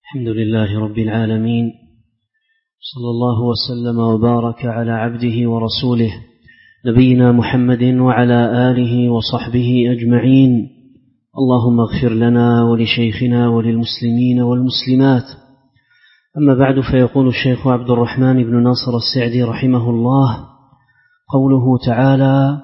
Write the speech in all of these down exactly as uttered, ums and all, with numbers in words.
الحمد لله رب العالمين، صلى الله وسلم وبارك على عبده ورسوله نبينا محمد وعلى آله وصحبه أجمعين. اللهم اغفر لنا ولشيخنا وللمسلمين والمسلمات. أما بعد، فيقول الشيخ عبد الرحمن بن ناصر السعدي رحمه الله: قوله تعالى: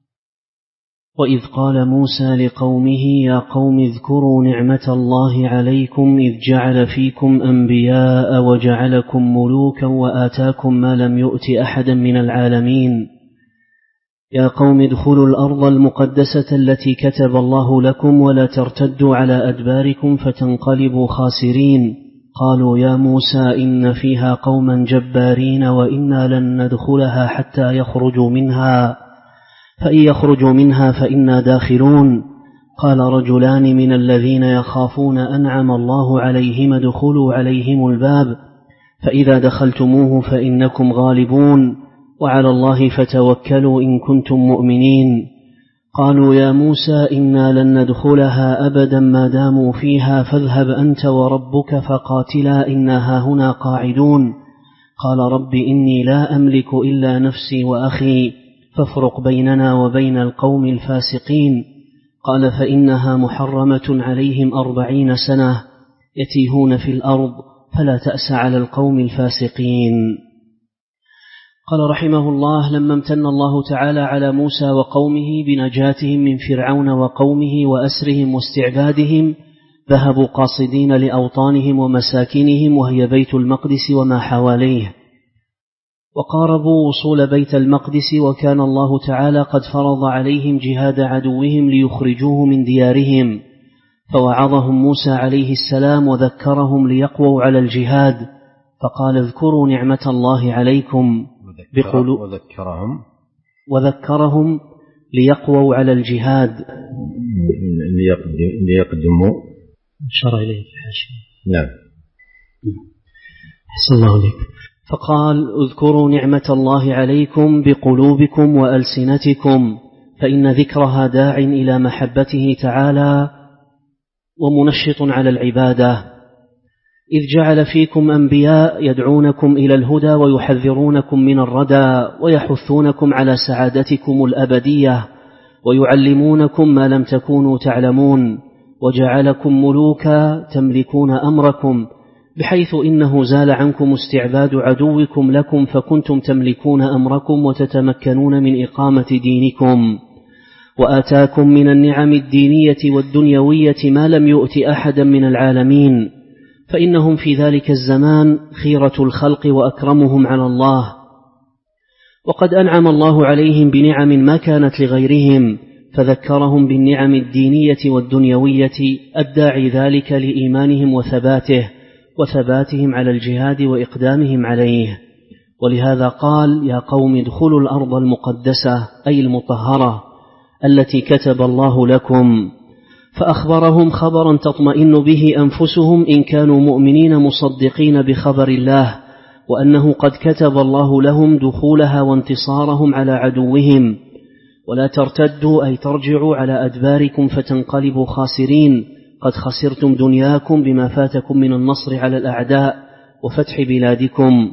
وإذ قال موسى لقومه يا قوم اذكروا نعمة الله عليكم إذ جعل فيكم أنبياء وجعلكم ملوكا وآتاكم ما لم يؤت أحدا من العالمين. يا قوم ادخلوا الأرض المقدسة التي كتب الله لكم ولا ترتدوا على أدباركم فتنقلبوا خاسرين. قالوا يا موسى إن فيها قوما جبارين وإنا لن ندخلها حتى يخرجوا منها فإن يخرجوا منها فإنا داخلون. قال رجلان من الذين يخافون أنعم الله عليهم ادخلوا عليهم الباب فإذا دخلتموه فإنكم غالبون وعلى الله فتوكلوا إن كنتم مؤمنين. قالوا يا موسى إنا لن ندخلها أبدا ما داموا فيها فاذهب أنت وربك فقاتلا إنا هاهنا قاعدون. قال رب إني لا أملك إلا نفسي وأخي فافرق بيننا وبين القوم الفاسقين. قال فإنها محرمة عليهم أربعين سنة يتيهون في الأرض فلا تأس على القوم الفاسقين. قال رحمه الله: لما امتن الله تعالى على موسى وقومه بنجاتهم من فرعون وقومه وأسرهم واستعبادهم، ذهبوا قاصدين لأوطانهم ومساكنهم وهي بيت المقدس وما حواليه، وقاربوا وصول بيت المقدس، وكان الله تعالى قد فرض عليهم جهاد عدوهم ليخرجوه من ديارهم، فوعظهم موسى عليه السلام وذكرهم ليقووا على الجهاد، فقال اذكروا نعمة الله عليكم بقلوب وذكرهم وذكرهم ليقووا على الجهاد ليقدموا شرع إليه في الحاشية. نعم. أحسن الله عليك. فقال اذكروا نعمة الله عليكم بقلوبكم وألسنتكم، فإن ذكرها داع إلى محبته تعالى ومنشط على العبادة. إذ جعل فيكم أنبياء يدعونكم إلى الهدى ويحذرونكم من الردى ويحثونكم على سعادتكم الأبدية ويعلمونكم ما لم تكونوا تعلمون، وجعلكم ملوكا تملكون أمركم، بحيث إنه زال عنكم استعباد عدوكم لكم فكنتم تملكون أمركم وتتمكنون من إقامة دينكم. وآتاكم من النعم الدينية والدنيوية ما لم يؤت أحدا من العالمين، فإنهم في ذلك الزمان خيرة الخلق وأكرمهم على الله، وقد أنعم الله عليهم بنعم ما كانت لغيرهم، فذكرهم بالنعم الدينية والدنيوية الداعي ذلك لإيمانهم وثباته وثباتهم على الجهاد وإقدامهم عليه. ولهذا قال يا قوم ادخلوا الأرض المقدسة أي المطهرة التي كتب الله لكم، فأخبرهم خبرا تطمئن به أنفسهم إن كانوا مؤمنين مصدقين بخبر الله، وأنه قد كتب الله لهم دخولها وانتصارهم على عدوهم. ولا ترتدوا أي ترجعوا على أدباركم فتنقلبوا خاسرين، قد خسرتم دنياكم بما فاتكم من النصر على الأعداء وفتح بلادكم،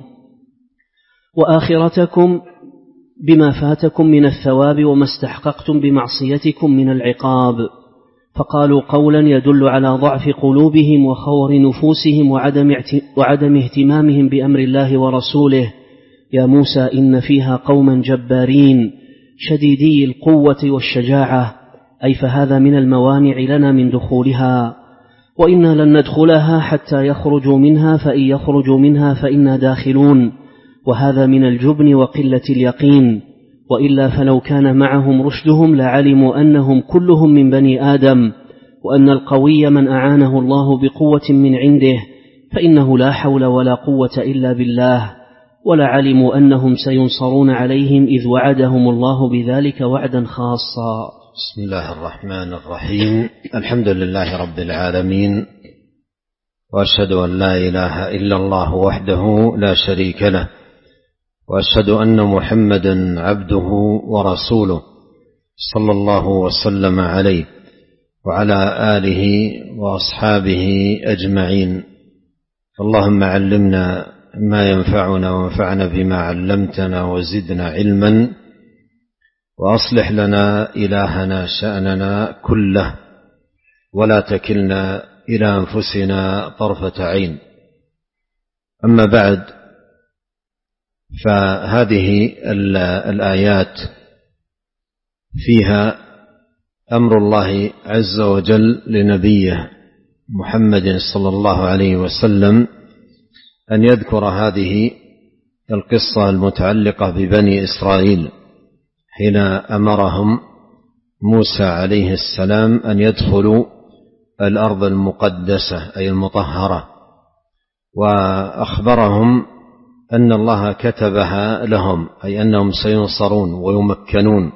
وآخرتكم بما فاتكم من الثواب وما استحققتم بمعصيتكم من العقاب. فقالوا قولا يدل على ضعف قلوبهم وخور نفوسهم وعدم, وعدم اهتمامهم بأمر الله ورسوله: يا موسى إن فيها قوما جبارين شديدي القوة والشجاعة، أي فهذا من الموانع لنا من دخولها، وإنا لن ندخلها حتى يخرجوا منها فإن يخرجوا منها فإنا داخلون. وهذا من الجبن وقلة اليقين، وإلا فلو كان معهم رشدهم لعلموا أنهم كلهم من بني آدم، وأن القوي من أعانه الله بقوة من عنده فإنه لا حول ولا قوة إلا بالله، ولعلموا أنهم سينصرون عليهم إذ وعدهم الله بذلك وعدا خاصا. بسم الله الرحمن الرحيم. الحمد لله رب العالمين، وأشهد أن لا إله إلا الله وحده لا شريك له، وأشهد أن محمدا عبده ورسوله صلى الله وسلم عليه وعلى آله وأصحابه أجمعين. اللهم علمنا ما ينفعنا وانفعنا بما علمتنا وزدنا علما، وأصلح لنا إلهنا شأننا كله، ولا تكلنا إلى أنفسنا طرفة عين. أما بعد، فهذه الآيات فيها أمر الله عز وجل لنبيه محمد صلى الله عليه وسلم أن يذكر هذه القصة المتعلقة ببني إسرائيل حين أمرهم موسى عليه السلام أن يدخلوا الأرض المقدسة أي المطهرة، وأخبرهم أن الله كتبها لهم، أي أنهم سينصرون ويمكنون.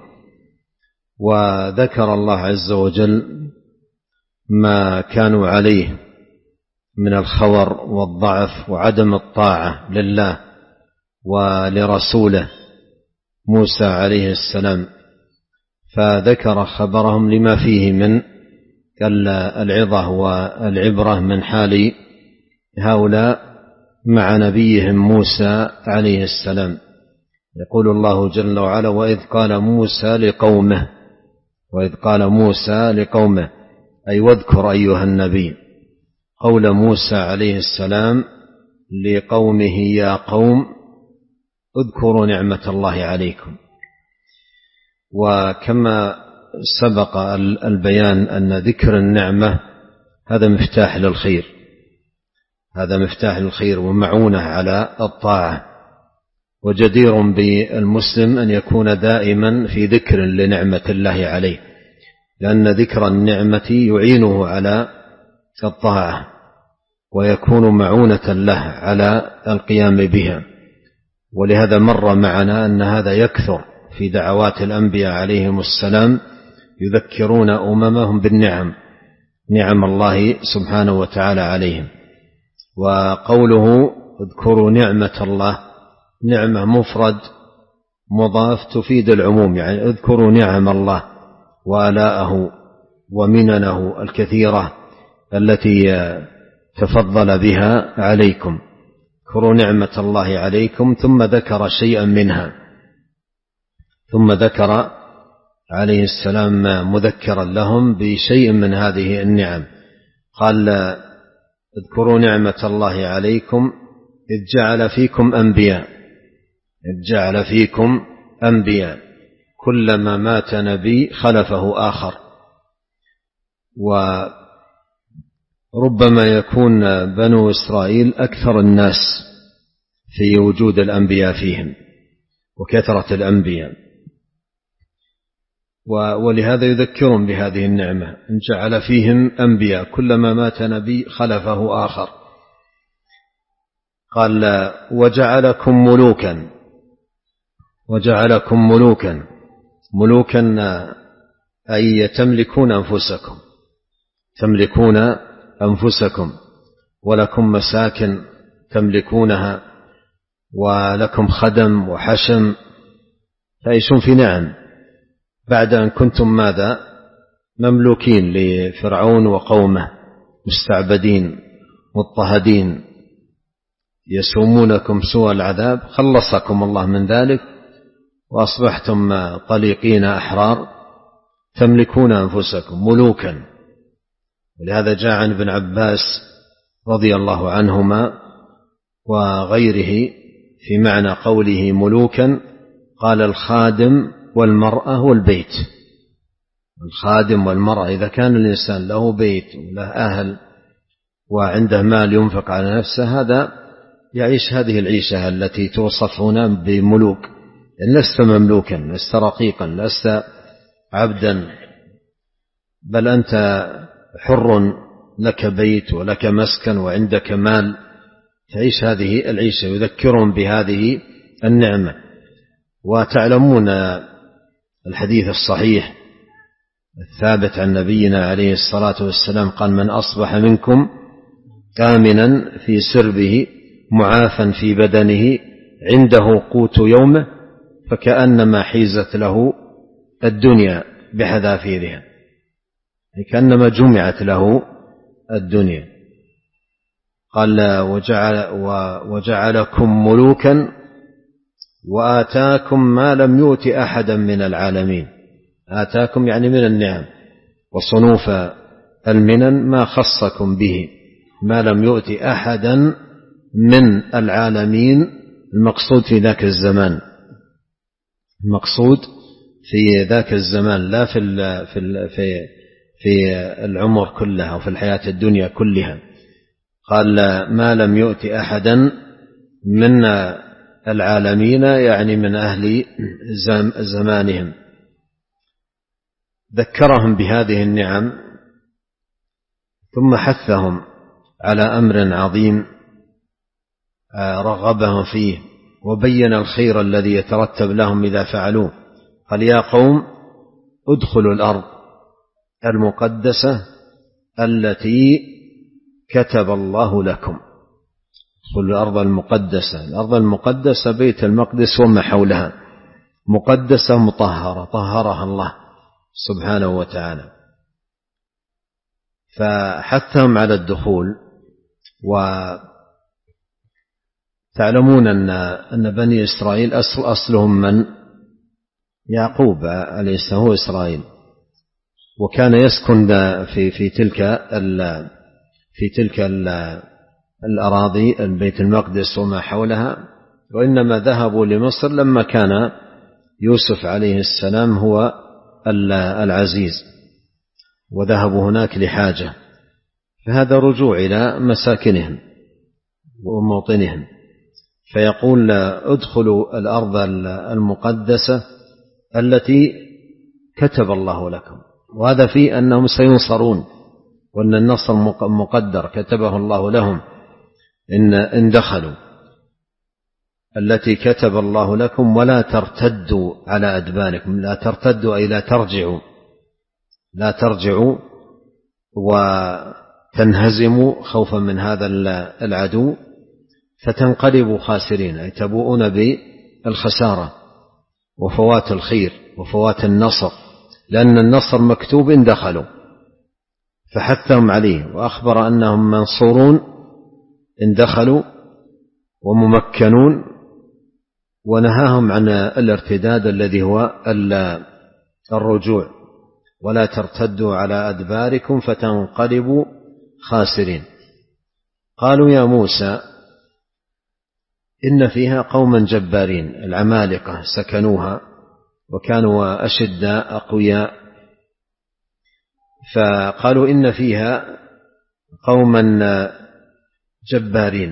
وذكر الله عز وجل ما كانوا عليه من الخور والضعف وعدم الطاعة لله ولرسوله موسى عليه السلام، فذكر خبرهم لما فيه من العظة والعبرة من حال هؤلاء مع نبيهم موسى عليه السلام. يقول الله جل وعلا: وإذ قال موسى لقومه وإذ قال موسى لقومه أي واذكر أيها النبي قول موسى عليه السلام لقومه: يا قوم اذكروا نعمة الله عليكم. وكما سبق البيان أن ذكر النعمة هذا مفتاح للخير، هذا مفتاح للخير ومعونة على الطاعة، وجدير بالمسلم أن يكون دائما في ذكر لنعمة الله عليه، لأن ذكر النعمة يعينه على الطاعة ويكون معونة له على القيام بها. ولهذا مر معنا أن هذا يكثر في دعوات الأنبياء عليهم السلام، يذكرون أممهم بالنعم، نعم الله سبحانه وتعالى عليهم. وقوله اذكروا نعمة الله، نعمة مفرد مضاف تفيد العموم، يعني اذكروا نعم الله وآلاءه ومننه الكثيرة التي تفضل بها عليكم. اذكروا نعمة الله عليكم، ثم ذكر شيئا منها، ثم ذكر عليه السلام مذكرا لهم بشيء من هذه النعم. قال: اذكروا نعمة الله عليكم إذ جعل فيكم أنبياء إذ جعل فيكم أنبياء كلما مات نبي خلفه آخر. وربما يكون بنو إسرائيل أكثر الناس في وجود الأنبياء فيهم وكثرة الأنبياء، ولهذا يذكرون بهذه النعمة: إن جعل فيهم أنبياء كلما مات نبي خلفه آخر. قال: وجعلكم ملوكا وجعلكم ملوكا ملوكا أي تملكون أنفسكم تملكون أنفسكم ولكم مساكن تملكونها، ولكم خدم وحشم، تعيشون في نعم بعد أن كنتم ماذا؟ مملوكين لفرعون وقومه، مستعبدين مضطهدين يسومونكم سوء العذاب. خلصكم الله من ذلك وأصبحتم طليقين أحرار تملكون أنفسكم ملوكا. ولهذا جاء عن ابن عباس رضي الله عنهما وغيره في معنى قوله ملوكا، قال: الخادم والمرأة والبيت. الخادم والمرأة، إذا كان الإنسان له بيت وله أهل وعنده مال ينفق على نفسه، هذا يعيش هذه العيشة التي توصف هنا بملوك. يعني لست مملوكا، لست رقيقا، لست عبدا، بل أنت حر، لك بيت ولك مسكن وعندك مال، تعيش هذه العيشة. يذكرهم بهذه النعمة. وتعلمون الحديث الصحيح الثابت عن نبينا عليه الصلاة والسلام قال: من أصبح منكم آمنا في سربه معافا في بدنه عنده قوت يومه فكأنما حيزت له الدنيا قال وجعل وجعلكم ملوكا وآتاكم ما لم يؤت أحدا من العالمين. آتاكم يعني من النعم وصنوف المنن ما خصكم به ما لم يؤت أحدا من العالمين. المقصود في ذاك الزمان، المقصود في ذاك الزمان لا في في في في العمر كلها وفي الحياة الدنيا كلها. قال ما لم يؤت أحدا من العالمين يعني من أهل زمانهم. ذكرهم بهذه النعم ثم حثهم على أمر عظيم رغبهم فيه وبين الخير الذي يترتب لهم إذا فعلوه. قال يا قوم ادخلوا الأرض المقدسة التي كتب الله لكم. ادخلوا الأرض المقدسة. الأرض المقدسة بيت المقدس وما حولها، مقدسة مطهرة طهرها الله سبحانه وتعالى. فحثهم على الدخول. وتعلمون أن أن بني إسرائيل أصل أصلهم من؟ يعقوب عليه السلام هو إسرائيل، وكان يسكن في في تلك في تلك الأراضي البيت المقدس وما حولها، وإنما ذهبوا لمصر لما كان يوسف عليه السلام هو العزيز، وذهبوا هناك لحاجة، فهذا رجوع إلى مساكنهم وموطنهم. فيقول ادخلوا الأرض المقدسة التي كتب الله لكم، وهذا فيه أنهم سينصرون وأن النصر مقدر كتبه الله لهم إن, إن دخلوا. التي كتب الله لكم ولا ترتدوا على أدباركم. لا ترتدوا أي لا ترجعوا، لا ترجعوا وتنهزموا خوفا من هذا العدو فتنقلبوا خاسرين، أي تبوؤون بالخسارة وفوات الخير وفوات النصر، لأن النصر مكتوب إن دخلوا. فحثهم عليه وأخبر أنهم منصورون إن دخلوا وممكنون، ونهاهم عن الارتداد الذي هو الرجوع. ولا ترتدوا على أدباركم فتنقلبوا خاسرين. قالوا يا موسى إن فيها قوما جبارين، العمالقة سكنوها وكانوا أشداء أقوياء، فقالوا إن فيها قوما جبارين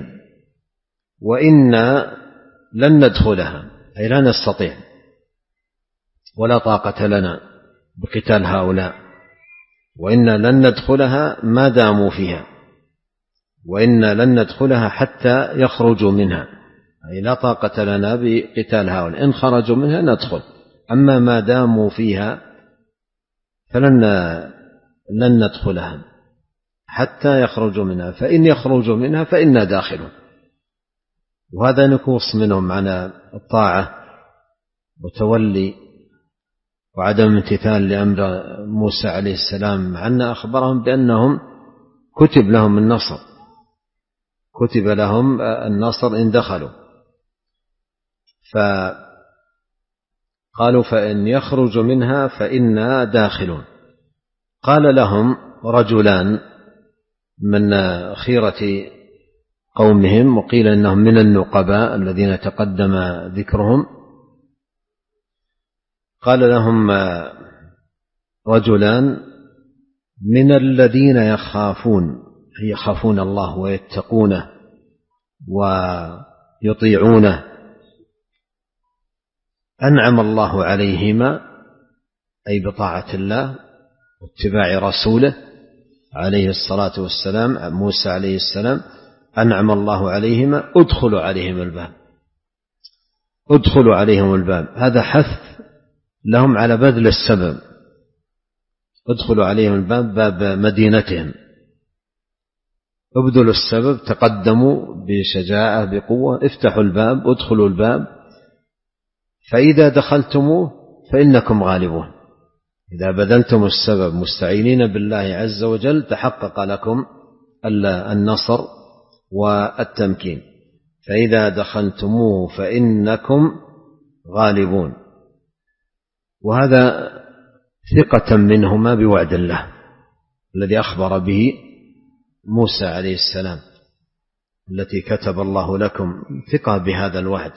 وإنا لن ندخلها، أي لا نستطيع ولا طاقة لنا بقتال هؤلاء، وإنا لن ندخلها ما داموا فيها، وإنا لن ندخلها حتى يخرجوا منها، أي لا طاقة لنا بقتال هؤلاء، إن خرجوا منها ندخل، أما ما داموا فيها فلن لن ندخلها حتى يخرجوا منها، فإن يخرجوا منها فإنا داخلون. وهذا نكوص منهم عن الطاعة وتولي وعدم امتثال لأمر موسى عليه السلام، مع أن أخبرهم بأنهم كتب لهم النصر، كتب لهم النصر إن دخلوا. فقالوا فإن يخرجوا منها فإنا داخلون. قال لهم رجلان من خيرة قومهم، وقيل إنهم من النقباء الذين تقدم ذكرهم، قال لهم رجلان من الذين يخافون يخافون الله ويتقونه ويطيعونه أنعم الله عليهما، أي بطاعة الله واتباع رسوله عليه الصلاة والسلام، موسى عليه السلام، أنعم الله عليهما ادخلوا عليهم الباب، ادخلوا عليهم الباب. هذا حث لهم على بذل السبب. ادخلوا عليهم الباب، باب مدينتهم، ابذلوا السبب، تقدموا بشجاعة بقوة، افتحوا الباب، ادخلوا الباب، فإذا دخلتموه فإنكم غالبون. إذا بذلتم السبب مستعينين بالله عز وجل تحقق لكم النصر والتمكين. فإذا دخلتموه فإنكم غالبون. وهذا ثقة منهما بوعد الله الذي أخبر به موسى عليه السلام، التي كتب الله لكم، ثقة بهذا الوعد،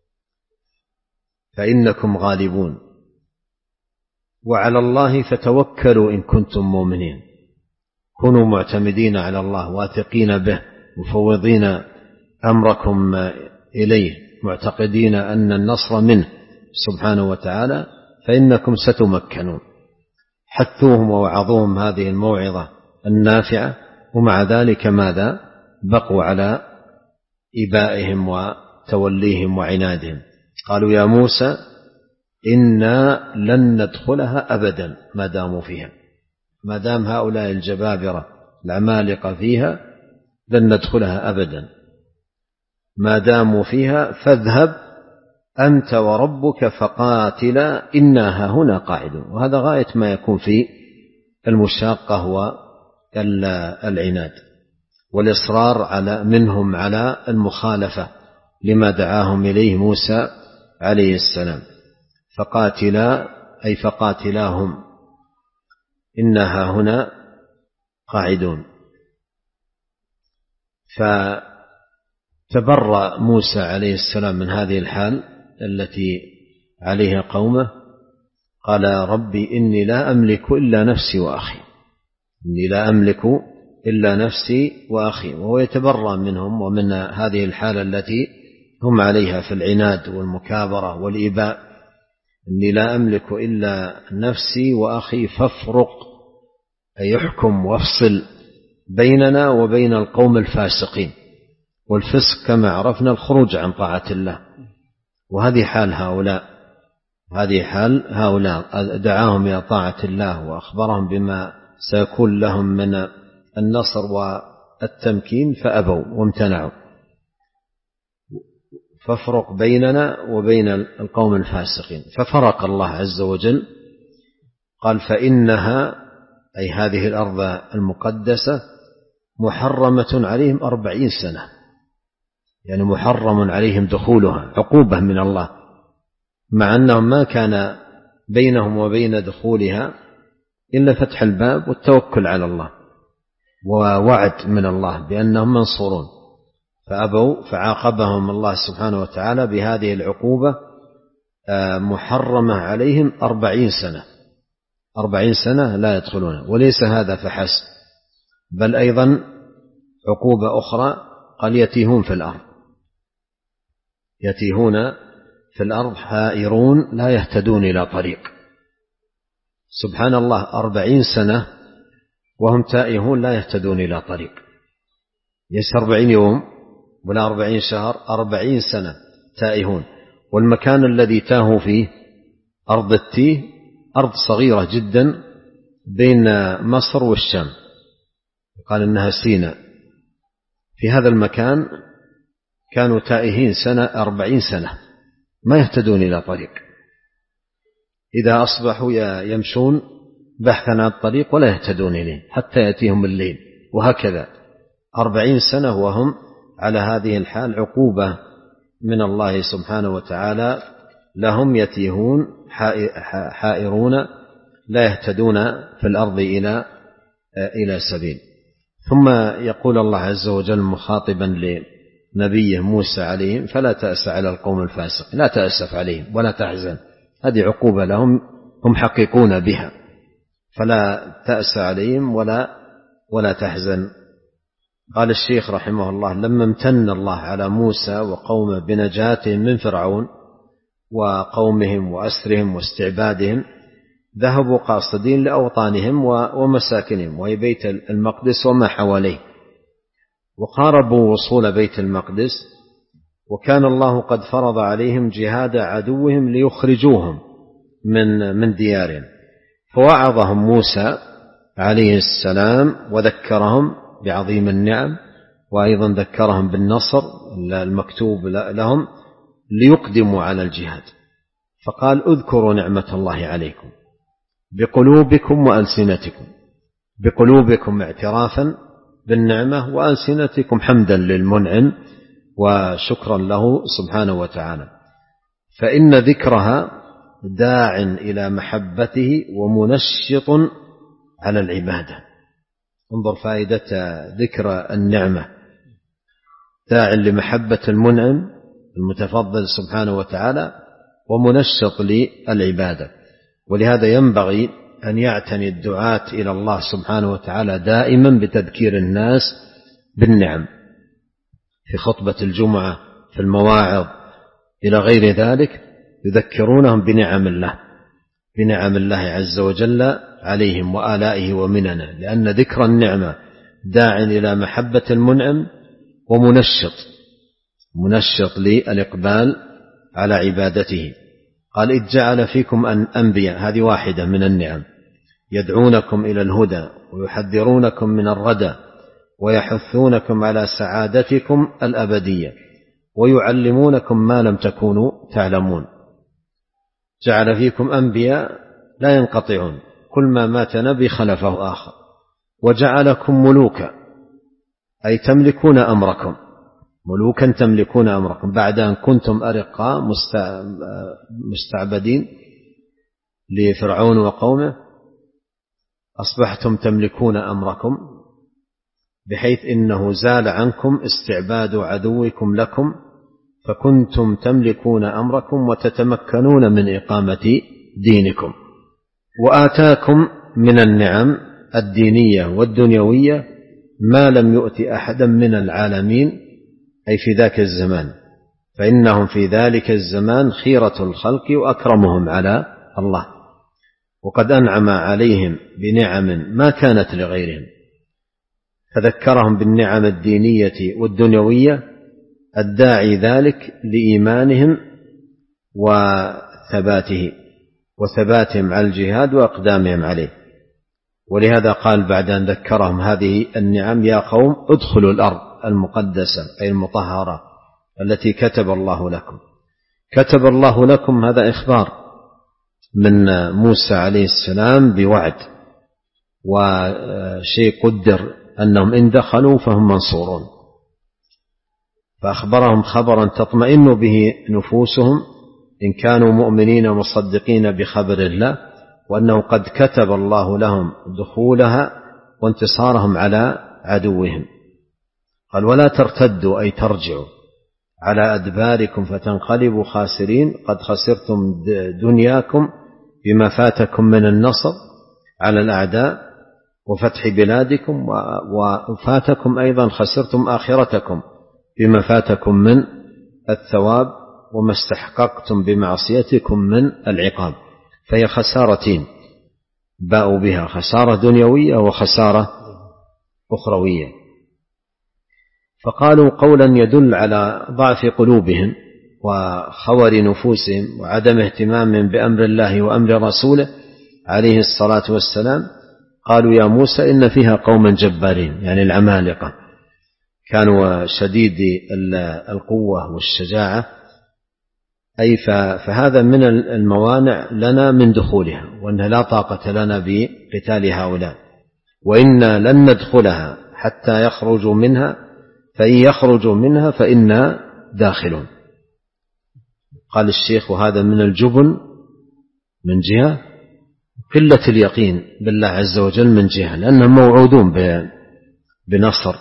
فإنكم غالبون. وعلى الله فتوكلوا إن كنتم مؤمنين. كونوا معتمدين على الله، واثقين به، مفوضين أمركم إليه، معتقدين أن النصر منه سبحانه وتعالى، فإنكم ستمكنون. حثوهم ووعظوهم هذه الموعظة النافعة، ومع ذلك ماذا؟ بقوا على إبائهم وتوليهم وعنادهم. قالوا يا موسى إنا لن ندخلها أبدا ما داموا فيها، ما دام هؤلاء الجبابرة العمالقة فيها لن ندخلها أبدا ما داموا فيها، فاذهب أنت وربك فقاتلا إنا هنا قاعدون. وهذا غاية ما يكون في المشاقة والعناد والإصرار على منهم على المخالفة لما دعاهم إليه موسى عليه السلام. فقاتلا أي فقاتلاهم إنها هنا قاعدون. فتبرأ موسى عليه السلام من هذه الحال التي عليها قومه. قال ربي إني لا أملك إلا نفسي وأخي، إني لا أملك إلا نفسي وأخي. وهو يتبرأ منهم ومن هذه الحالة التي هم عليها في العناد والمكابرة والإباء. إني لا أملك إلا نفسي وأخي فافرق، أي يحكم وافصل بيننا وبين القوم الفاسقين. والفسق كما عرفنا الخروج عن طاعة الله، وهذه حال هؤلاء، هذه حال هؤلاء دعاهم إلى طاعة الله وأخبرهم بما سيكون لهم من النصر والتمكين فأبوا وامتنعوا. فافرق بيننا وبين القوم الفاسقين. ففرق الله عز وجل، قال فإنها أي هذه الأرض المقدسة محرمة عليهم أربعين سنة، يعني محرم عليهم دخولها، عقوبة من الله، مع أنهم ما كان بينهم وبين دخولها إلا فتح الباب والتوكل على الله ووعد من الله بأنهم منصورون، فأبوا، فعاقبهم الله سبحانه وتعالى بهذه العقوبة محرمة عليهم أربعين سنة. أربعين سنة لا يدخلون. وليس هذا فحسب، بل أيضا عقوبة أخرى، قال يتيهون في الأرض، يتيهون في الأرض حائرون لا يهتدون إلى طريق. سبحان الله، أربعين سنة وهم تائهون لا يهتدون إلى طريق. ليس أربعين يوم ولا أربعين شهر، أربعين سنة تائهون. والمكان الذي تاهوا فيه أرض التيه، أرض صغيرة جدا بين مصر والشام، قال إنها سيناء. في هذا المكان كانوا تائهين سنة أربعين سنة ما يهتدون إلى طريق. إذا أصبحوا يمشون بحثا عن الطريق ولا يهتدون إليه حتى يأتيهم الليل، وهكذا أربعين سنة وهم على هذه الحال، عقوبة من الله سبحانه وتعالى لهم، يتيهون حائرون لا يهتدون في الأرض إلى إلى سبيل. ثم يقول الله عز وجل مخاطبا لنبيه موسى عليهم: فلا تأس على القوم الفاسق، لا تأسف عليهم ولا تحزن، هذه عقوبة لهم هم حقيقون بها، فلا تأس عليهم ولا ولا تحزن. قال الشيخ رحمه الله: لما امتن الله على موسى وقومه بنجاتهم من فرعون وقومهم وأسرهم واستعبادهم، ذهبوا قاصدين لأوطانهم ومساكنهم وهي بيت المقدس وما حواليه، وقاربوا وصول بيت المقدس، وكان الله قد فرض عليهم جهاد عدوهم ليخرجوهم من من ديارهم. فوعظهم موسى عليه السلام وذكرهم بعظيم النعم، وأيضا ذكرهم بالنصر المكتوب لهم ليقدموا على الجهاد. فقال: اذكروا نعمة الله عليكم بقلوبكم وألسنتكم، بقلوبكم اعترافا بالنعمة وألسنتكم حمدا للمنعم وشكرا له سبحانه وتعالى، فإن ذكرها داع إلى محبته ومنشط على العبادة. انظر فائدة ذكر النعمة، داع لمحبة المنعم المتفضل سبحانه وتعالى ومنشط للعبادة. ولهذا ينبغي أن يعتني الدعاة إلى الله سبحانه وتعالى دائما بتذكير الناس بالنعم في خطبة الجمعة، في المواعظ، إلى غير ذلك، يذكرونهم بنعم الله بنعم الله عز وجل عليهم وآلائه ومننه، لأن ذكر النعمة داع إلى محبة المنعم ومنشط منشط للإقبال على عبادته. قال إذ جعل فيكم أنبياء، هذه واحدة من النعم، يدعونكم إلى الهدى ويحذرونكم من الردى ويحثونكم على سعادتكم الأبدية ويعلمونكم ما لم تكونوا تعلمون. جعل فيكم أنبياء لا ينقطعون، كل ما مات نبي خلفه آخر. وجعلكم ملوكا، أي تملكون أمركم، ملوكا تملكون أمركم بعد أن كنتم أرقاء مستعبدين لفرعون وقومه، أصبحتم تملكون أمركم، بحيث إنه زال عنكم استعباد عدوكم لكم، فكنتم تملكون أمركم وتتمكنون من إقامة دينكم. وآتاكم من النعم الدينية والدنيوية ما لم يؤت أحدا من العالمين، أي في ذاك الزمان، فإنهم في ذلك الزمان خيرة الخلق وأكرمهم على الله، وقد أنعم عليهم بنعم ما كانت لغيرهم، فذكرهم بالنعم الدينية والدنيوية الداعي ذلك لإيمانهم وثباته وثباتهم على الجهاد وأقدامهم عليه. ولهذا قال بعد أن ذكرهم هذه النعم: يا قوم ادخلوا الأرض المقدسة، أي المطهرة التي كتب الله لكم. كتب الله لكم، هذا إخبار من موسى عليه السلام بوعد وشيء قدر أنهم إن دخلوا فهم منصورون، فأخبرهم خبرا تطمئن به نفوسهم إن كانوا مؤمنين مصدقين بخبر الله، وأنه قد كتب الله لهم دخولها وانتصارهم على عدوهم. قال: ولا ترتدوا، أي ترجعوا على أدباركم فتنقلبوا خاسرين، قد خسرتم دنياكم بما فاتكم من النصر على الأعداء وفتح بلادكم، وفاتكم أيضا خسرتم آخرتكم بما فاتكم من الثواب وما استحققتم بمعصيتكم من العقاب. فهي خسارتين باءوا بها، خسارة دنيوية وخسارة أخروية. فقالوا قولا يدل على ضعف قلوبهم وخور نفوسهم وعدم اهتمامهم بأمر الله وأمر رسوله عليه الصلاة والسلام. قالوا: يا موسى إن فيها قوما جبارين، يعني العمالقة، كانوا شديدي القوة والشجاعة، أي فهذا من الموانع لنا من دخولها، وأنها لا طاقة لنا بقتال هؤلاء، وإنا لن ندخلها حتى يخرجوا منها، فإن يخرجوا منها فإنا داخلون. قال الشيخ: وهذا من الجبن من جهة، قلة اليقين بالله عز وجل من جهة، لأنهم موعودون بنصر،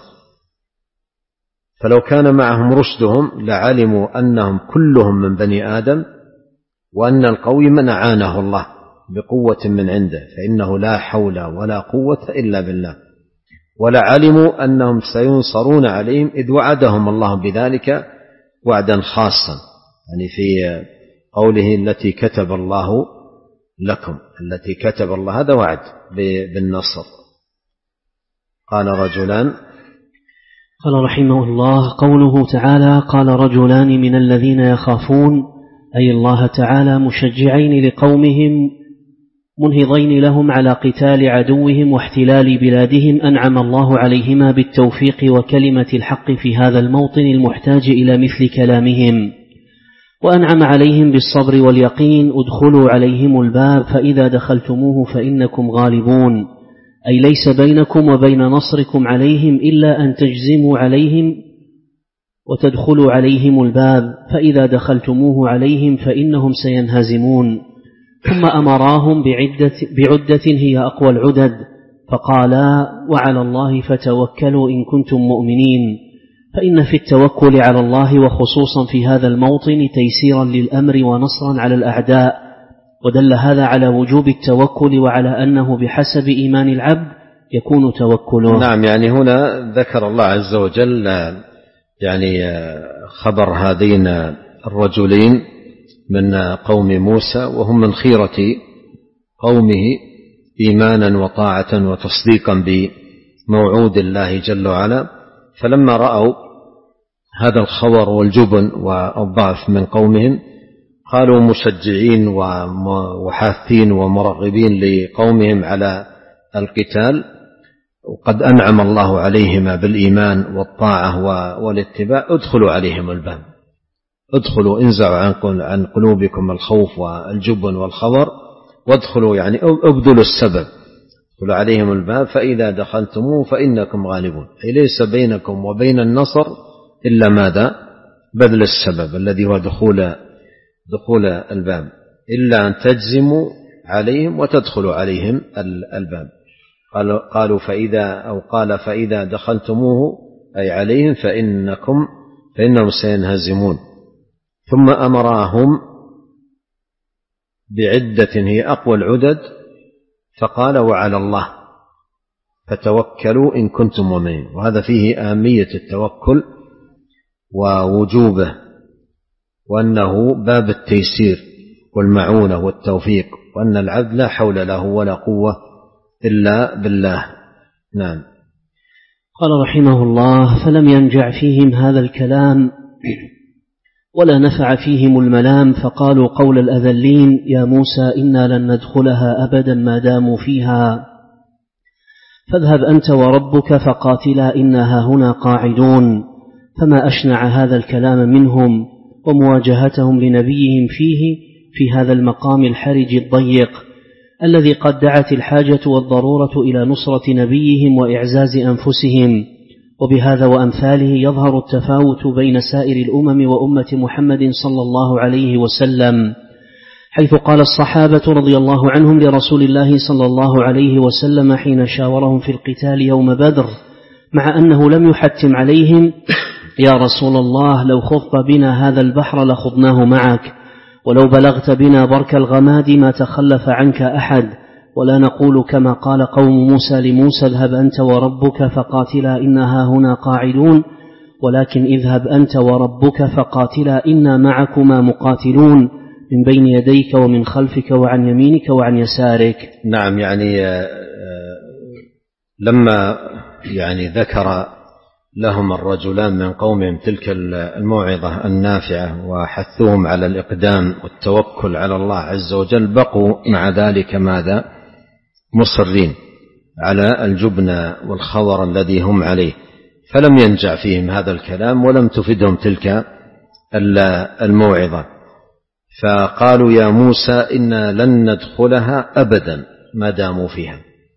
فلو كان معهم رشدهم لعلموا أنهم كلهم من بني آدم، وأن القوي من أعانه الله بقوة من عنده، فإنه لا حول ولا قوة إلا بالله، ولعلموا أنهم سينصرون عليهم، إذ وعدهم الله بذلك وعدا خاصا، يعني في قوله التي كتب الله لكم، التي كتب الله، هذا وعد بالنصر. قال رجلان، قال رحمه الله: قوله تعالى: قال رجلان من الذين يخافون، أي الله تعالى، مشجعين لقومهم منهضين لهم على قتال عدوهم واحتلال بلادهم، أنعم الله عليهما بالتوفيق وكلمة الحق في هذا الموطن المحتاج إلى مثل كلامهم، وأنعم عليهم بالصبر واليقين: ادخلوا عليهم الباب فإذا دخلتموه فإنكم غالبون. أي ليس بينكم وبين نصركم عليهم إلا أن تجزموا عليهم وتدخلوا عليهم الباب، فإذا دخلتموه عليهم فإنهم سينهزمون. ثم أمراهم بعدة, بعدة هي أقوى العدد، فقالا: وعلى الله فتوكلوا إن كنتم مؤمنين. فإن في التوكل على الله وخصوصا في هذا الموطن تيسيرا للأمر ونصرا على الأعداء، ودل هذا على وجوب التوكل وعلى أنه بحسب إيمان العبد يكون توكله. نعم، يعني هنا ذكر الله عز وجل يعني خبر هذين الرجلين من قوم موسى، وهم من خيرة قومه إيمانا وطاعة وتصديقا بموعود الله جل وعلا. فلما رأوا هذا الخبر والجبن والضعف من قومهم قالوا مشجعين وحاثين ومرغبين لقومهم على القتال، وقد أنعم الله عليهما بالإيمان والطاعة والاتباع: ادخلوا عليهم الباب، ادخلوا انزعوا عن قلوبكم الخوف والجبن والخبر، وادخلوا يعني ابذلوا السبب، ادخلوا عليهم الباب فإذا دخلتموه فإنكم غالبون. أي ليس بينكم وبين النصر إلا ماذا؟ بذل السبب الذي هو دخول دخول الباب، إلا أن تجزموا عليهم وتدخلوا عليهم الباب. قالوا, قالوا فإذا أو قال فإذا دخلتموه أي عليهم فإنكم فإنهم سينهزمون. ثم أمراهم بعدة هي أقوى العدد، فقال: وعلى الله فتوكلوا إن كنتم مؤمنين. وهذا فيه أهمية التوكل ووجوبه، وأنه باب التيسير والمعونة والتوفيق، وأن العبد لا حول له ولا قوة إلا بالله. نعم. قال رحمه الله: فلم ينجع فيهم هذا الكلام ولا نفع فيهم الملام، فقالوا قول الأذلين: يا موسى إنا لن ندخلها أبدا ما داموا فيها، فاذهب أنت وربك فقاتلا إنها هنا قاعدون. فما أشنع هذا الكلام منهم ومواجهتهم لنبيهم فيه في هذا المقام الحرج الضيق الذي قد دعت الحاجة والضرورة إلى نصرة نبيهم وإعزاز أنفسهم. وبهذا وأمثاله يظهر التفاوت بين سائر الأمم وأمة محمد صلى الله عليه وسلم، حيث قال الصحابة رضي الله عنهم لرسول الله صلى الله عليه وسلم حين شاورهم في القتال يوم بدر، مع أنه لم يحتم عليهم: يا رسول الله لو خضت بنا هذا البحر لخضناه معك، ولو بلغت بنا برك الغماد ما تخلف عنك أحد، ولا نقول كما قال قوم موسى لموسى: اذهب أنت وربك فقاتلا إنها هنا قاعدون، ولكن اذهب أنت وربك فقاتلا إنا معكما مقاتلون من بين يديك ومن خلفك وعن يمينك وعن يسارك. نعم، يعني لما يعني ذكر لهم الرجلان من قومهم تلك الموعظة النافعة وحثوهم على الإقدام والتوكل على الله عز وجل، بقوا مع ذلك ماذا؟ مصرين على الجبن والخور الذي هم عليه، فلم ينجع فيهم هذا الكلام ولم تفدهم تلك الموعظة، فقالوا: يا موسى إنا لن ندخلها أبدا ما داموا فيها،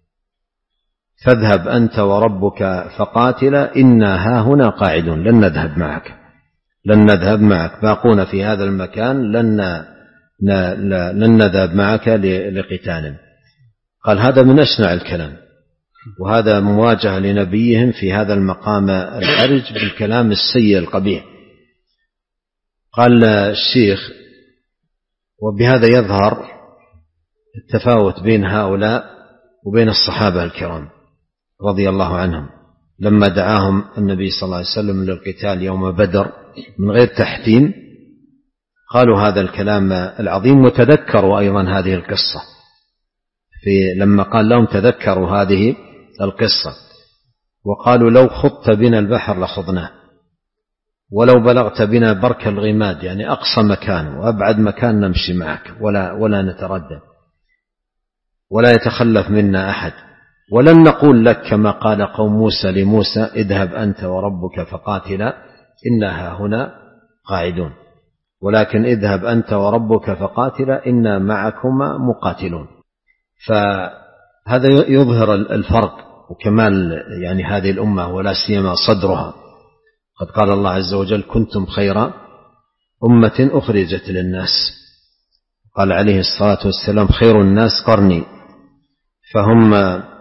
فاذهب أنت وربك فقاتلا إنا ها هنا قاعدون، لن نذهب معك لن نذهب معك باقون في هذا المكان، لن لن نذهب معك لقتال. قال هذا من أشنع الكلام، وهذا مواجهة لنبيهم في هذا المقام الحرج بالكلام السيء القبيح. قال الشيخ: وبهذا يظهر التفاوت بين هؤلاء وبين الصحابة الكرام رضي الله عنهم، لما دعاهم النبي صلى الله عليه وسلم للقتال يوم بدر من غير تحتيم قالوا هذا الكلام العظيم، وتذكروا أيضا هذه القصة في لما قال لهم تذكروا هذه القصة، وقالوا: لو خضت بنا البحر لخضناه، ولو بلغت بنا برك الغماد، يعني أقصى مكان وأبعد مكان نمشي معك ولا, ولا نتردد ولا يتخلف منا أحد، ولن نقول لك كما قال قوم موسى لموسى: اذهب أنت وربك فقاتلا إنها هنا قاعدون، ولكن اذهب أنت وربك فقاتلا إنا معكما مقاتلون. هذا يظهر الفرق وكمال يعني هذه الأمة ولا سيما صدرها. قد قال الله عز وجل: كنتم خير أمة أخرجت للناس. قال عليه الصلاة والسلام: خير الناس قرني. فهم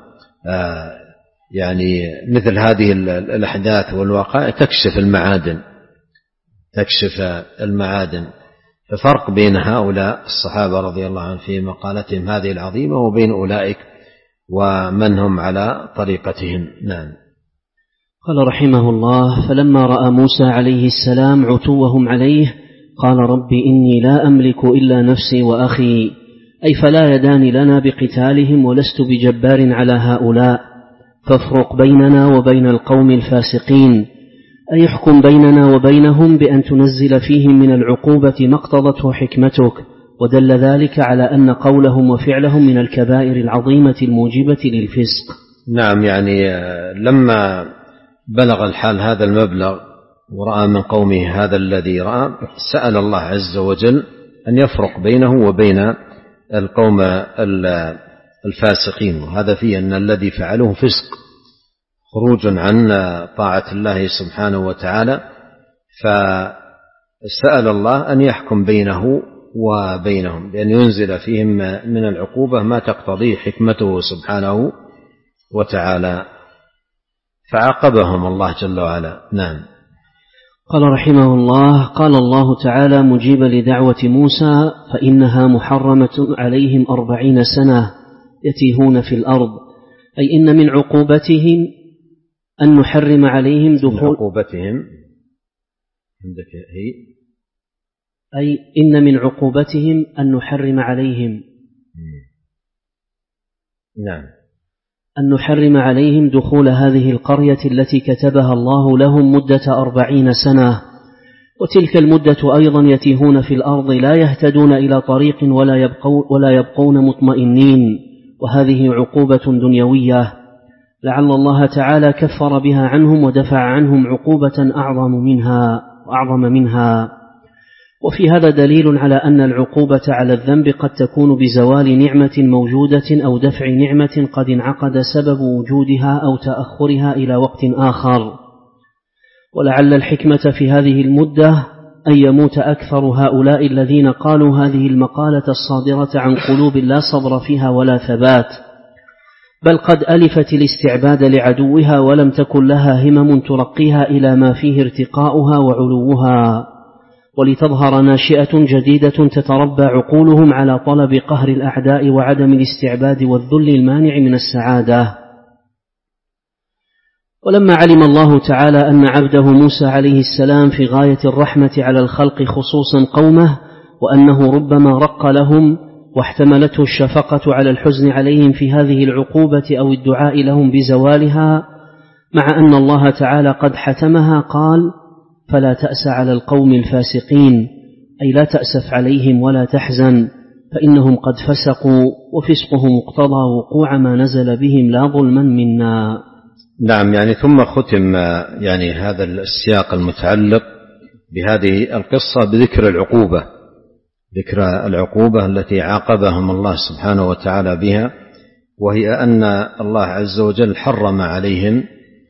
يعني مثل هذه الأحداث والواقع تكشف المعادن تكشف المعادن ففرق بين هؤلاء الصحابة رضي الله عنهم في مقالتهم هذه العظيمة وبين أولئك ومن هم على طريقتهم. نعم. قال رحمه الله: فلما رأى موسى عليه السلام عتوهم عليه قال: رب إني لا أملك إلا نفسي وأخي، أي فلا يدان لنا بقتالهم ولست بجبار على هؤلاء، فافرق بيننا وبين القوم الفاسقين، أي احكم بيننا وبينهم بأن تنزل فيهم من العقوبة ما اقتضته حكمتك. ودل ذلك على أن قولهم وفعلهم من الكبائر العظيمة الموجبة للفسق. نعم، يعني لما بلغ الحال هذا المبلغ ورأى من قومه هذا الذي رأى، سأل الله عز وجل أن يفرق بينه وبين القوم الفاسقين، وهذا فيه أن الذي فعله فسق، خروج عن طاعة الله سبحانه وتعالى، فسأل الله أن يحكم بينه وبينهم بأن ينزل فيهم من العقوبة ما تقتضيه حكمته سبحانه وتعالى، فعاقبهم الله جل وعلا. نعم. قال رحمه الله: قال الله تعالى مجيبا لدعوة موسى: فإنها محرمة عليهم أربعين سنة يتيهون في الأرض، أي إن من عقوبتهم أن نحرم عليهم دخول من عقوبتهم عندك هي أي إن من عقوبتهم أن نحرم عليهم نعم أن نحرم عليهم دخول هذه القرية التي كتبها الله لهم مدة أربعين سنة، وتلك المدة أيضا يتيهون في الأرض لا يهتدون إلى طريق ولا يبقون, ولا يبقون مطمئنين، وهذه عقوبة دنيوية لعل الله تعالى كفر بها عنهم ودفع عنهم عقوبة أعظم منها وأعظم منها. وفي هذا دليل على أن العقوبة على الذنب قد تكون بزوال نعمة موجودة أو دفع نعمة قد انعقد سبب وجودها أو تأخرها إلى وقت آخر. ولعل الحكمة في هذه المدة أن يموت أكثر هؤلاء الذين قالوا هذه المقالة الصادرة عن قلوب لا صبر فيها ولا ثبات، بل قد ألفت الاستعباد لعدوها ولم تكن لها همم ترقيها إلى ما فيه ارتقاؤها وعلوها، ولتظهر ناشئة جديدة تتربى عقولهم على طلب قهر الأعداء وعدم الاستعباد والذل المانع من السعادة. ولما علم الله تعالى أن عبده موسى عليه السلام في غاية الرحمة على الخلق خصوصا قومه، وأنه ربما رق لهم واحتملته الشفقة على الحزن عليهم في هذه العقوبة أو الدعاء لهم بزوالها، مع أن الله تعالى قد حتمها، قال: فلا تأس على القوم الفاسقين، أي لا تأسف عليهم ولا تحزن، فإنهم قد فسقوا، وفسقهم اقتضى وقوع ما نزل بهم لا ظلما منا. نعم، يعني ثم ختم يعني هذا السياق المتعلق بهذه القصة بذكر العقوبة ذكر العقوبة التي عاقبهم الله سبحانه وتعالى بها، وهي أن الله عز وجل حرم عليهم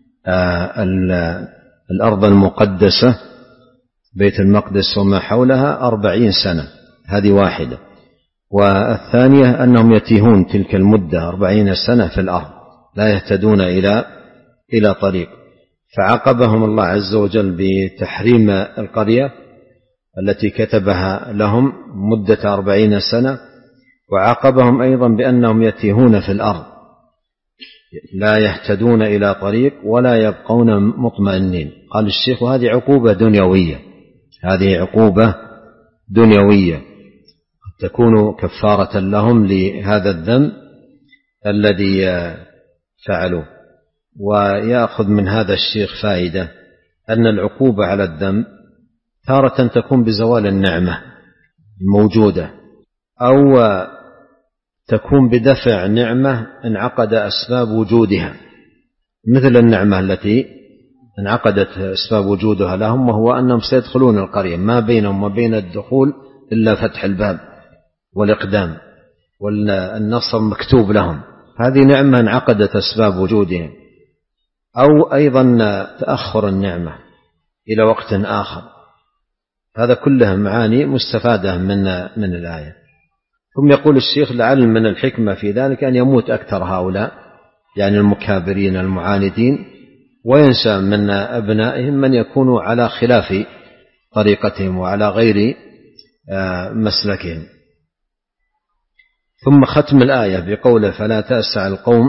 الأرض المقدسة بيت المقدس وما حولها أربعين سنة، هذه واحدة. والثانية أنهم يتيهون تلك المدة أربعين سنة في الأرض لا يهتدون إلى إلى طريق، فعاقبهم الله عز وجل بتحريم القرية التي كتبها لهم مدة أربعين سنة، وعاقبهم أيضا بأنهم يتيهون في الأرض لا يهتدون إلى طريق ولا يبقون مطمئنين. قال الشيخ: وهذه عقوبة دنيوية هذه عقوبة دنيوية قد تكون كفارة لهم لهذا الذنب الذي فعلوه. ويأخذ من هذا الشيخ فائدة أن العقوبة على الذنب تارة تكون بزوال النعمة الموجودة، أو تكون بدفع نعمة انعقد أسباب وجودها، مثل النعمة التي انعقدت أسباب وجودها لهم، وهو أنهم سيدخلون القرية ما بينهم وبين الدخول إلا فتح الباب والإقدام والنصر مكتوب لهم، هذه نعمة انعقدت أسباب وجودهم، أو أيضا تأخر النعمة إلى وقت آخر. هذا كلها معاني مستفادة من من الآية. ثم يقول الشيخ لعل من الحكمة في ذلك أن يموت أكثر هؤلاء، يعني المكابرين المعاندين، وينشأ من أبنائهم من يكونوا على خلاف طريقتهم وعلى غير مسلكهم. ثم ختم الآية بقوله فلا تأسع القوم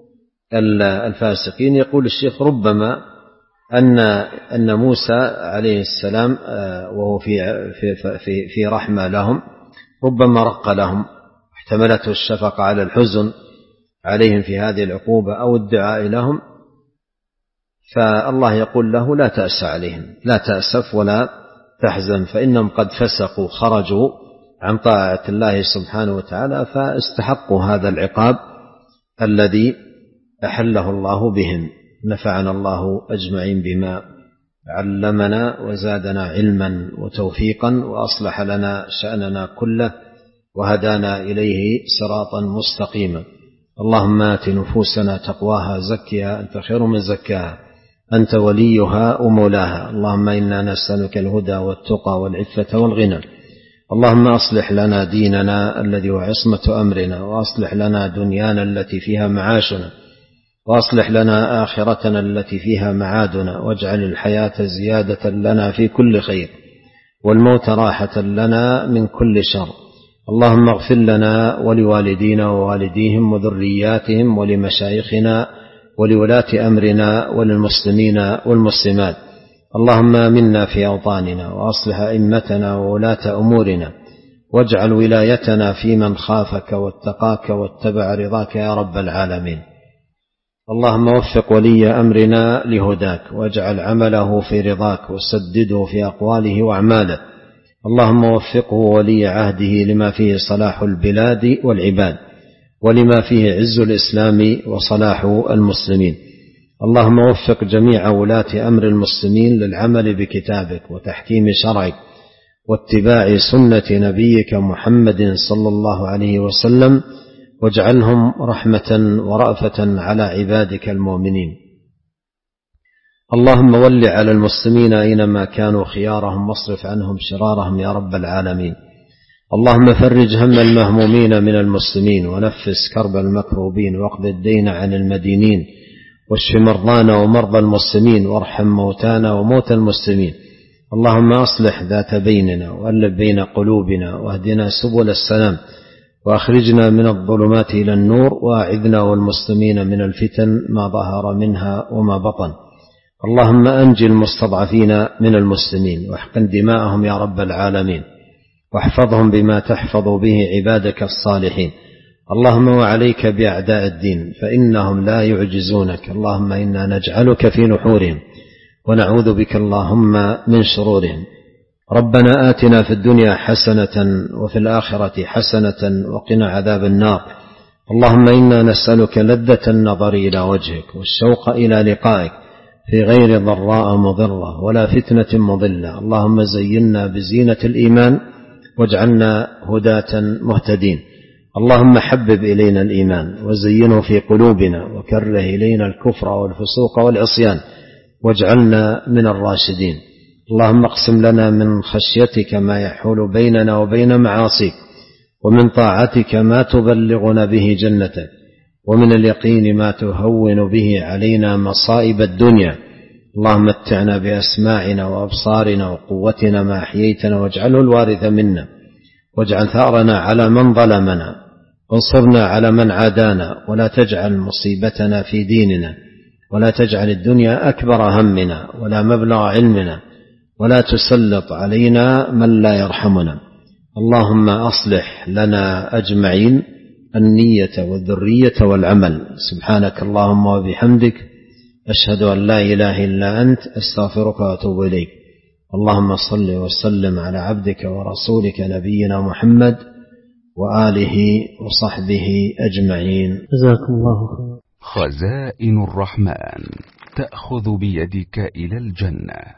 الفاسقين. يقول الشيخ ربما أن أن موسى عليه السلام وهو في في في في رحمة لهم ربما رق لهم، احتملته الشفقة على الحزن عليهم في هذه العقوبة أو الدعاء لهم، فالله يقول له لا تأس عليهم، لا تأسف ولا تحزن، فإنهم قد فسقوا خرجوا عن طاعة الله سبحانه وتعالى، فاستحقوا هذا العقاب الذي أحله الله بهم. نفعنا الله أجمعين بما علمنا وزادنا علما وتوفيقا، وأصلح لنا شأننا كله، وهدانا إليه صراطا مستقيما. اللهم آت نفوسنا تقواها زكها أنت خير من زكاها أنت وليها ومولاها. اللهم إنا نسألك الهدى والتقى والعفة والغنى. اللهم أصلح لنا ديننا الذي هو عصمة أمرنا، وأصلح لنا دنيانا التي فيها معاشنا، وأصلح لنا آخرتنا التي فيها معادنا، واجعل الحياة زيادة لنا في كل خير، والموت راحة لنا من كل شر. اللهم اغفر لنا ولوالدينا ووالديهم وذرياتهم ولمشايخنا ولولاة أمرنا وللمسلمين والمسلمات. اللهم آمنا في أوطاننا، وأصلح أئمتنا وولاة أمورنا، واجعل ولايتنا في من خافك واتقاك واتبع رضاك يا رب العالمين. اللهم وفق ولي أمرنا لهداك، واجعل عمله في رضاك، وسدده في أقواله وأعماله. اللهم وفقه ولي عهده لما فيه صلاح البلاد والعباد، ولما فيه عز الإسلام وصلاح المسلمين. اللهم وفق جميع ولاة أمر المسلمين للعمل بكتابك وتحكيم شرعك واتباع سنة نبيك محمد صلى الله عليه وسلم، واجعلهم رحمة ورأفة على عبادك المؤمنين. اللهم ول على المسلمين أينما كانوا خيارهم، واصرف عنهم شرارهم يا رب العالمين. اللهم فرج هم المهمومين من المسلمين، ونفس كرب المكروبين، واقض الدين عن المدينين، واشف مرضانا ومرضى المسلمين، وارحم موتانا وموتى المسلمين. اللهم أصلح ذات بيننا، وألف بين قلوبنا، واهدنا سبل السلام، وأخرجنا من الظلمات إلى النور، وأعذنا والمسلمين من الفتن ما ظهر منها وما بطن. اللهم أنجي المستضعفين من المسلمين، واحقن دماءهم يا رب العالمين، واحفظهم بما تحفظ به عبادك الصالحين. اللهم وعليك بأعداء الدين، فإنهم لا يعجزونك. اللهم إنا نجعلك في نحورهم، ونعوذ بك اللهم من شرورهم. ربنا آتنا في الدنيا حسنة وفي الآخرة حسنة وقنا عذاب النار. اللهم إنا نسألك لذة النظر إلى وجهك، والشوق إلى لقائك، في غير ضراء مضرة ولا فتنة مضلة. اللهم زينا بزينة الإيمان، واجعلنا هداة مهتدين. اللهم حبب إلينا الإيمان، وزينه في قلوبنا، وكره إلينا الكفر والفسوق والعصيان، واجعلنا من الراشدين. اللهم اقسم لنا من خشيتك ما يحول بيننا وبين معاصيك، ومن طاعتك ما تبلغنا به جنتك، ومن اليقين ما تهون به علينا مصائب الدنيا. اللهم متعنا بأسماعنا وأبصارنا وقوتنا ما أحييتنا، واجعله الوارث منا، واجعل ثأرنا على من ظلمنا، وانصرنا على من عادانا، ولا تجعل مصيبتنا في ديننا، ولا تجعل الدنيا أكبر همنا ولا مبلغ علمنا، ولا تسلط علينا من لا يرحمنا. اللهم أصلح لنا أجمعين النية والذرية والعمل. سبحانك اللهم وبحمدك، أشهد أن لا إله إلا أنت، أستغفرك وأتوب إليك. اللهم صل وسلم على عبدك ورسولك نبينا محمد وآله وصحبه أجمعين. جزاكم الله خير. خزائن الرحمن تأخذ بيدك إلى الجنة.